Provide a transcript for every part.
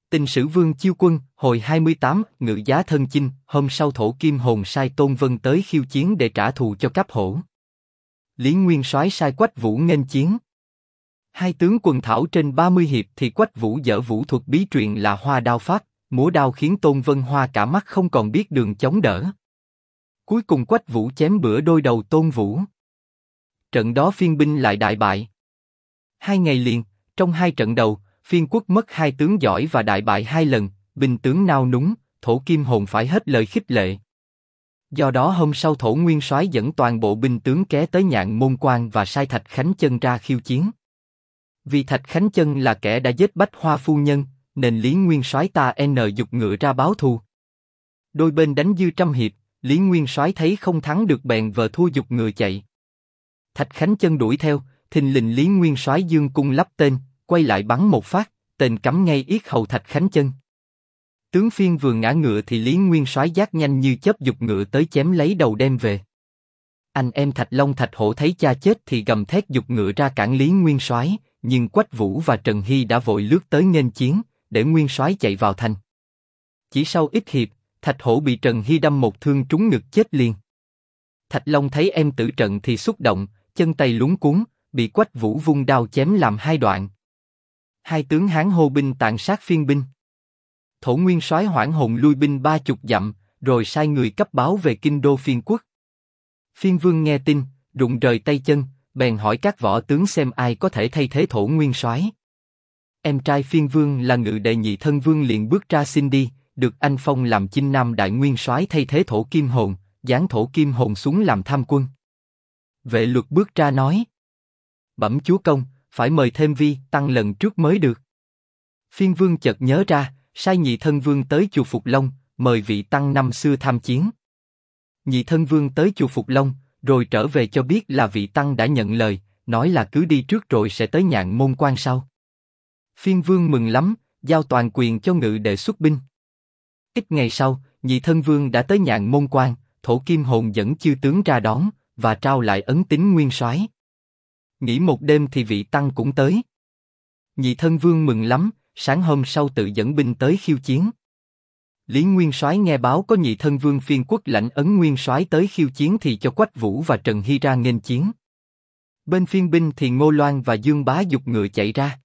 Tình sử Vương Chiêu Quân, hồi 28, Ngự Giá Thân Chinh. Hôm sau Thổ Kim Hồn sai Tôn Vân tới khiêu chiến để trả thù cho Cáp Hổ. Lý Nguyên Soái sai Quách Vũ nghênh chiến. Hai tướng quần thảo trên 30 hiệp thì Quách Vũ dở vũ thuật bí truyền là hoa đao pháp, múa đao khiến Tôn Vân hoa cả mắt không còn biết đường chống đỡ. Cuối cùng Quách Vũ chém bữa đôi đầu Tôn Vũ. Trận đó Phiên binh lại đại bại. 2 ngày liền, trong 2 trận đầu, Phiên quốc mất 2 tướng giỏi và đại bại 2 lần, binh tướng nao núng, Thổ Kim Hồn phải hết lời khích lệ. Do đó hôm sau Thổ Nguyên Soái dẫn toàn bộ binh tướng ké tới Nhạn Môn Quan và sai Thạch Khánh Chân ra khiêu chiến. Vì Thạch Khánh Chân là kẻ đã giết Bách Hoa phu nhân, nên Lý Nguyên Soái ta giục ngựa ra báo thù. Đôi bên đánh dư trăm hiệp, Lý Nguyên Soái thấy không thắng được bèn vờ thua giục ngựa chạy. Thạch Khánh Chân đuổi theo, thình lình Lý Nguyên Soái dương cung lắp tên, quay lại bắn một phát, tên cắm ngay yết hầu Thạch Khánh Chân. Tướng Phiên vừa ngã ngựa thì Lý Nguyên Soái giác nhanh như chớp giục ngựa tới chém lấy đầu đem về. Anh em Thạch Long Thạch Hổ thấy cha chết thì gầm thét giục ngựa ra cản Lý Nguyên Soái, nhưng Quách Vũ và Trần Hy đã vội lướt tới nghênh chiến, để Nguyên Soái chạy vào thành. Chỉ sau ít hiệp, Thạch Hổ bị Trần Hy đâm một thương trúng ngực chết liền. Thạch Long thấy em tử trận thì xúc động, chân tay luống cuống, bị Quách Vũ vung đao chém làm 2 đoạn. 2 tướng Hán hô binh tàn sát Phiên binh. Thổ Nguyên Soái hoảng hồn lui binh 30 dặm, rồi sai người cấp báo về kinh đô Phiên quốc. Phiên Vương nghe tin, rụng rời tay chân, bèn hỏi các võ tướng xem ai có thể thay thế Thổ Nguyên Soái. Em trai Phiên Vương là Ngự Đệ Nhị Thân Vương liền bước ra xin đi, được anh phong làm Chinh Nam Đại Nguyên Soái thay thế Thổ Kim Hồn, giáng Thổ Kim Hồn xuống làm tham quân. Vệ Luật bước ra nói: Bẩm chúa công, phải mời thêm Vi Tăng lần trước mới được. Phiên Vương chợt nhớ ra, sai Nhị Thân Vương tới chùa Phục Long, mời vị Tăng năm xưa tham chiến. Nhị Thân Vương tới chùa Phục Long, rồi trở về cho biết là vị Tăng đã nhận lời, nói là cứ đi trước rồi sẽ tới Nhạn Môn Quan sau. Phiên Vương mừng lắm, giao toàn quyền cho Ngự Đệ xuất binh. Ít ngày sau, Nhị Thân Vương đã tới Nhạn Môn Quan, Thổ Kim Hồn dẫn chư tướng ra đón và trao lại ấn tín Nguyên Soái. Nghỉ một đêm thì vị Tăng cũng tới. Nhị Thân Vương mừng lắm, sáng hôm sau tự dẫn binh tới khiêu chiến. Lý Nguyên Soái nghe báo có Nhị Thân Vương Phiên quốc lãnh ấn Nguyên Soái tới khiêu chiến thì cho Quách Vũ và Trần Hy ra nghênh chiến. Bên Phiên binh thì Ngô Loan và Dương Bá giục ngựa chạy ra.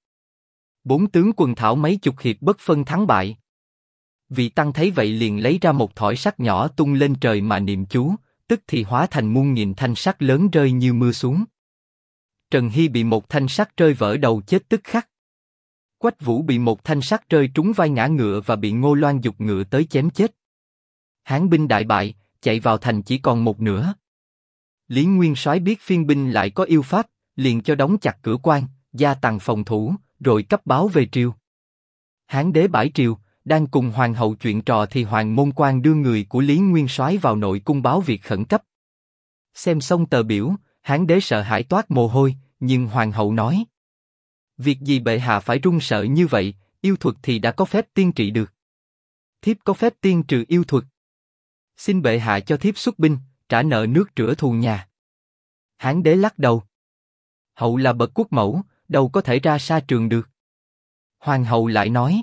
4 tướng quần thảo mấy chục hiệp bất phân thắng bại. Vị Tăng thấy vậy liền lấy ra một thỏi sắt nhỏ tung lên trời mà niệm chú, tức thì hóa thành muôn nghìn thanh sắt lớn rơi như mưa xuống. Trần Hy bị một thanh sắt rơi vỡ đầu chết tức khắc. Quách Vũ bị một thanh sắt rơi trúng vai ngã ngựa và bị Ngô Loan giục ngựa tới chém chết. Hán binh đại bại, chạy vào thành chỉ còn một nửa. Lý Nguyên Soái biết Phiên binh lại có yêu pháp, liền cho đóng chặt cửa quan, gia tăng phòng thủ, rồi cấp báo về triều. Hán đế bãi triều, đang cùng hoàng hậu chuyện trò thì Hoàng Môn Quan đưa người của Lý Nguyên Soái vào nội cung báo việc khẩn cấp. Xem xong tờ biểu, Hán đế sợ hãi toát mồ hôi, nhưng hoàng hậu nói: Việc gì bệ hạ phải run sợ như vậy, yêu thuật thì đã có phép tiên trị được. Thiếp có phép tiên trừ yêu thuật. Xin bệ hạ cho thiếp xuất binh, trả nợ nước rửa thù nhà. Hán đế lắc đầu. Hậu là bậc quốc mẫu, đâu có thể ra sa trường được. Hoàng hậu lại nói: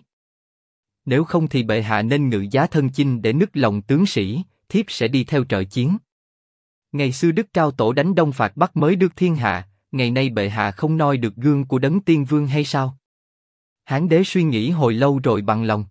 Nếu không thì bệ hạ nên ngự giá thân chinh để nức lòng tướng sĩ, thiếp sẽ đi theo trợ chiến. Ngày xưa Đức Cao Tổ đánh Đông phạt Bắc mới được thiên hạ, ngày nay bệ hạ không noi được gương của Đấng Tiên Vương hay sao? Hán đế suy nghĩ hồi lâu rồi bằng lòng.